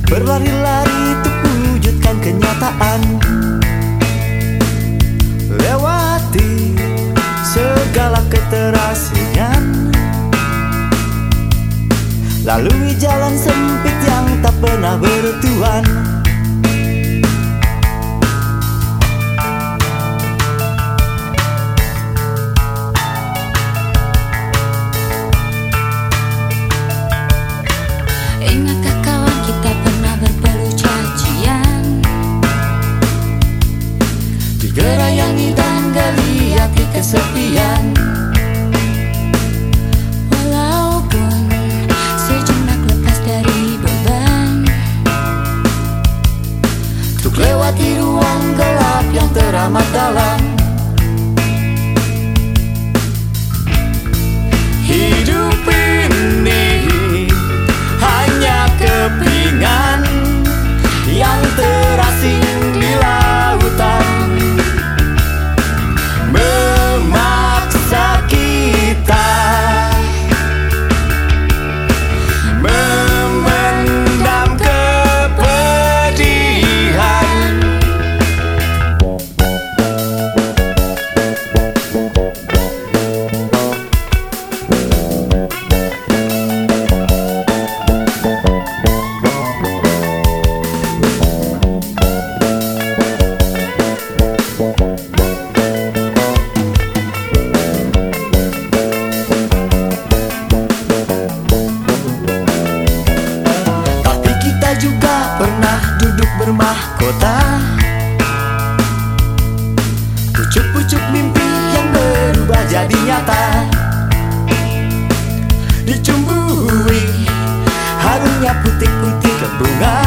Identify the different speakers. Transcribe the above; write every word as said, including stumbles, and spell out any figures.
Speaker 1: berlari-lari untuk wujudkan kenyataan, lewati segala keterasingan, lalui jalan sempit yang tak pernah bertuan.
Speaker 2: Ingatkah kawan, kita pernah berpeluh cacian
Speaker 1: Digerayangi dan geliati kesepian.
Speaker 2: Walaupun sejenak lepas dari beban,
Speaker 1: Untuk lewati ruang gelap yang teramat dalam. Hidup ini hanya kepingan yang terasing di lautan, memaksa kita memendam kepedihan. Juga pernah duduk bermahkota, pucuk-pucuk mimpi yang berubah jadi nyata, dicumbui harumnya putih-putih bunga.